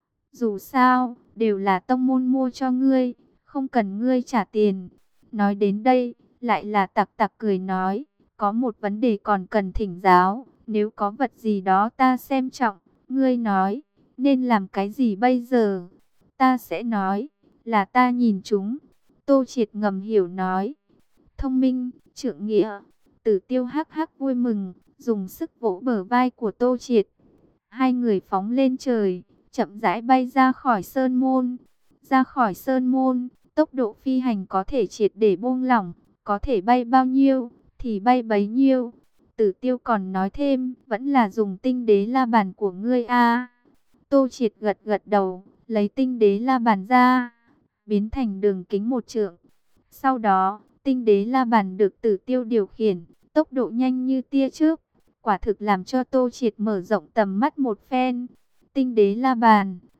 Dù sao, đều là tông môn mua cho ngươi, không cần ngươi trả tiền. Nói đến đây, lại là tặc tặc cười nói, có một vấn đề còn cần thỉnh giáo, nếu có vật gì đó ta xem trọng, ngươi nói, nên làm cái gì bây giờ? Ta sẽ nói, là ta nhìn chúng. Tô Triệt ngầm hiểu nói, thông minh, trượng nghĩa. Tử Tiêu hắc hắc vui mừng, dùng sức vỗ bờ vai của Tô Triệt. Hai người phóng lên trời, chậm rãi bay ra khỏi sơn môn. Ra khỏi sơn môn, tốc độ phi hành có thể triệt để buông lỏng, có thể bay bao nhiêu thì bay bấy nhiêu. Tử Tiêu còn nói thêm, vẫn là dùng tinh đế la bàn của ngươi a. Tô Triệt gật gật đầu, lấy tinh đế la bàn ra, biến thành đường kính một trượng. Sau đó, tinh đế la bàn được Tử Tiêu điều khiển, tốc độ nhanh như tia chớp, quả thực làm cho Tô Triệt mở rộng tầm mắt một phen. Tinh đế la bàn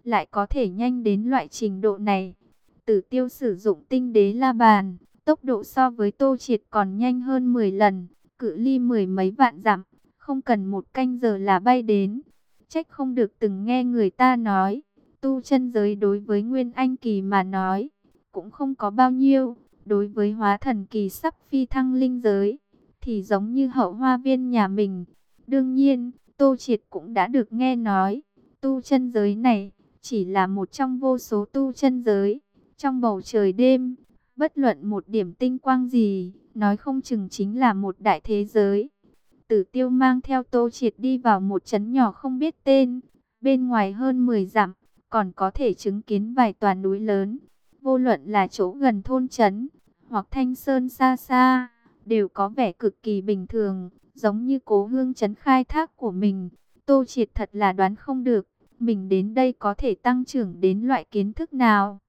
lại có thể nhanh đến loại trình độ này. Tử Tiêu sử dụng tinh đế la bàn, tốc độ so với Tô Triệt còn nhanh hơn mười lần, cự ly mười mấy vạn dặm, không cần một canh giờ là bay đến. Trách không được từng nghe người ta nói, tu chân giới đối với Nguyên Anh kỳ mà nói, cũng không có bao nhiêu, đối với hóa thần kỳ sắp phi thăng linh giới, thì giống như hậu hoa viên nhà mình. Đương nhiên, Tô Triệt cũng đã được nghe nói, tu chân giới này chỉ là một trong vô số tu chân giới. Trong bầu trời đêm, bất luận một điểm tinh quang gì, nói không chừng chính là một đại thế giới. Tử Tiêu mang theo Tô Triệt đi vào một trấn nhỏ không biết tên, bên ngoài hơn mười dặm, còn có thể chứng kiến vài tòa núi lớn. Vô luận là chỗ gần thôn trấn, hoặc thanh sơn xa xa, đều có vẻ cực kỳ bình thường, giống như cố hương trấn khai thác của mình. Tô Triệt thật là đoán không được, mình đến đây có thể tăng trưởng đến loại kiến thức nào.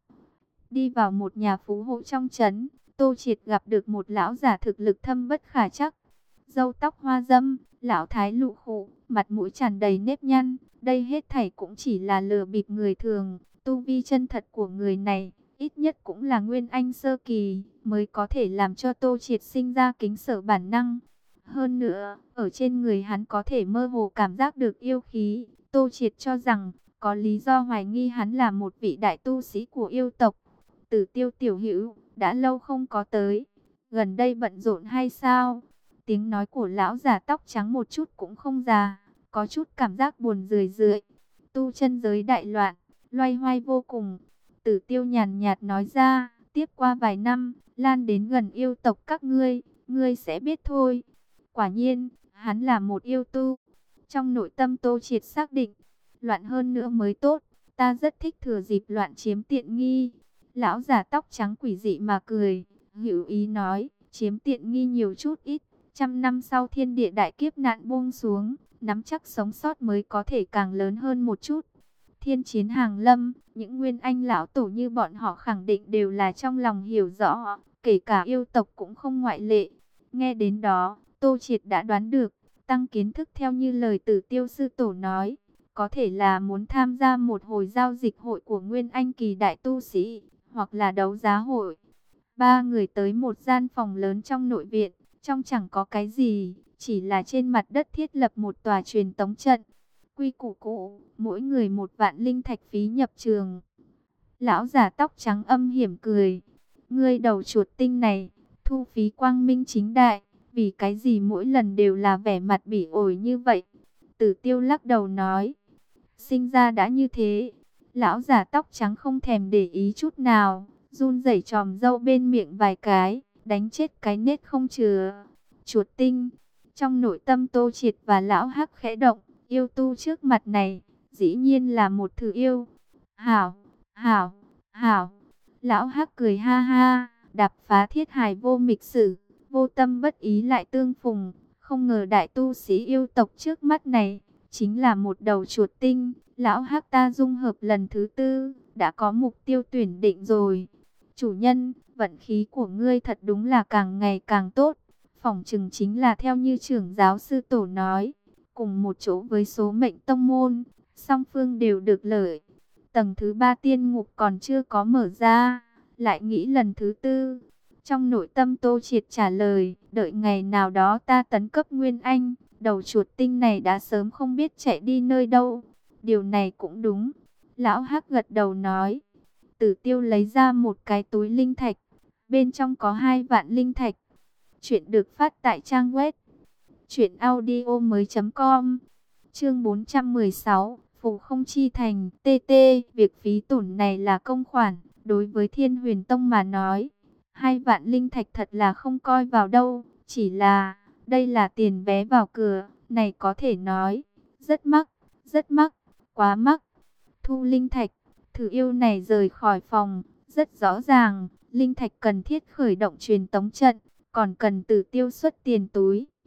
Đi vào một nhà phú hộ trong trấn, Tô Triệt gặp được một lão giả thực lực thâm bất khả trắc. Râu tóc hoa râm, lão thái lụ khụ, mặt mũi tràn đầy nếp nhăn. Đây hết thảy cũng chỉ là lừa bịp người thường. Tu vi chân thật của người này, ít nhất cũng là Nguyên Anh sơ kỳ, mới có thể làm cho Tô Triệt sinh ra kính sợ bản năng. Hơn nữa, ở trên người hắn có thể mơ hồ cảm giác được yêu khí. Tô Triệt cho rằng, có lý do hoài nghi hắn là một vị đại tu sĩ của yêu tộc. Tử Tiêu tiểu hữu, đã lâu không có tới, gần đây bận rộn hay sao? Tiếng nói của lão già tóc trắng một chút cũng không già, có chút cảm giác buồn rười rượi. Tu chân giới đại loạn, loay hoay vô cùng. Tử Tiêu nhàn nhạt nói ra, tiếp qua vài năm, lan đến gần yêu tộc các ngươi, ngươi sẽ biết thôi. Quả nhiên, hắn là một yêu tu. Trong nội tâm Tô Triệt xác định, loạn hơn nữa mới tốt, ta rất thích thừa dịp loạn chiếm tiện nghi. Lão già tóc trắng quỷ dị mà cười, hữu ý nói, chiếm tiện nghi nhiều chút ít, trăm năm sau thiên địa đại kiếp nạn buông xuống, nắm chắc sống sót mới có thể càng lớn hơn một chút. Thiên chiến hàng lâm, những nguyên anh lão tổ như bọn họ khẳng định đều là trong lòng hiểu rõ, kể cả yêu tộc cũng không ngoại lệ. Nghe đến đó, Tô Triệt đã đoán được, tăng kiến thức theo như lời Tử Tiêu sư tổ nói, có thể là muốn tham gia một hồi giao dịch hội của Nguyên Anh kỳ đại tu sĩ, hoặc là đấu giá hội. Ba người tới một gian phòng lớn trong nội viện, trong chẳng có cái gì, chỉ là trên mặt đất thiết lập một tòa truyền tống trận. Quy củ cũ, mỗi người một vạn linh thạch phí nhập trường. Lão già tóc trắng âm hiểm cười, ngươi đầu chuột tinh này, thu phí quang minh chính đại, vì cái gì mỗi lần đều là vẻ mặt bỉ ổi như vậy? Tử Tiêu lắc đầu nói, sinh ra đã như thế. Lão già tóc trắng không thèm để ý chút nào, run rẩy chòm râu bên miệng vài cái, đánh chết cái nết không chừa. Chuột tinh, trong nội tâm Tô Triệt và lão hắc khẽ động, yêu tu trước mặt này, dĩ nhiên là một thử yêu. Hảo, hảo, hảo. Lão hắc cười ha ha, đạp phá thiết hài vô mịch sử, vô tâm bất ý lại tương phùng. Không ngờ đại tu sĩ yêu tộc trước mắt này, chính là một đầu chuột tinh. Lão hắc ta dung hợp lần thứ tư, đã có mục tiêu tuyển định rồi. Chủ nhân, vận khí của ngươi thật đúng là càng ngày càng tốt. Phỏng chừng chính là theo như trưởng giáo sư tổ nói, cùng một chỗ với số mệnh tông môn, song phương đều được lợi. Tầng thứ ba tiên ngục còn chưa có mở ra, lại nghĩ lần thứ tư. Trong nội tâm Tô Triệt trả lời, đợi ngày nào đó ta tấn cấp Nguyên Anh, đầu chuột tinh này đã sớm không biết chạy đi nơi đâu. Điều này cũng đúng. Lão hắc gật đầu nói. Tử Tiêu lấy ra một cái túi linh thạch, bên trong có hai vạn linh thạch. Chuyện được phát tại trang web truyện audio mới chấm com. Chương bốn trăm mười sáu, Phù Không Chi Thành, tê tê, việc phí tổn này là công khoản, đối với Thiên Huyền Tông mà nói, hai vạn linh thạch thật là không coi vào đâu, chỉ là, đây là tiền vé vào cửa, này có thể nói, rất mắc, rất mắc, quá mắc. Thu linh thạch, thử yêu này rời khỏi phòng, rất rõ ràng, linh thạch cần thiết khởi động truyền tống trận, còn cần Tử Tiêu xuất tiền túi.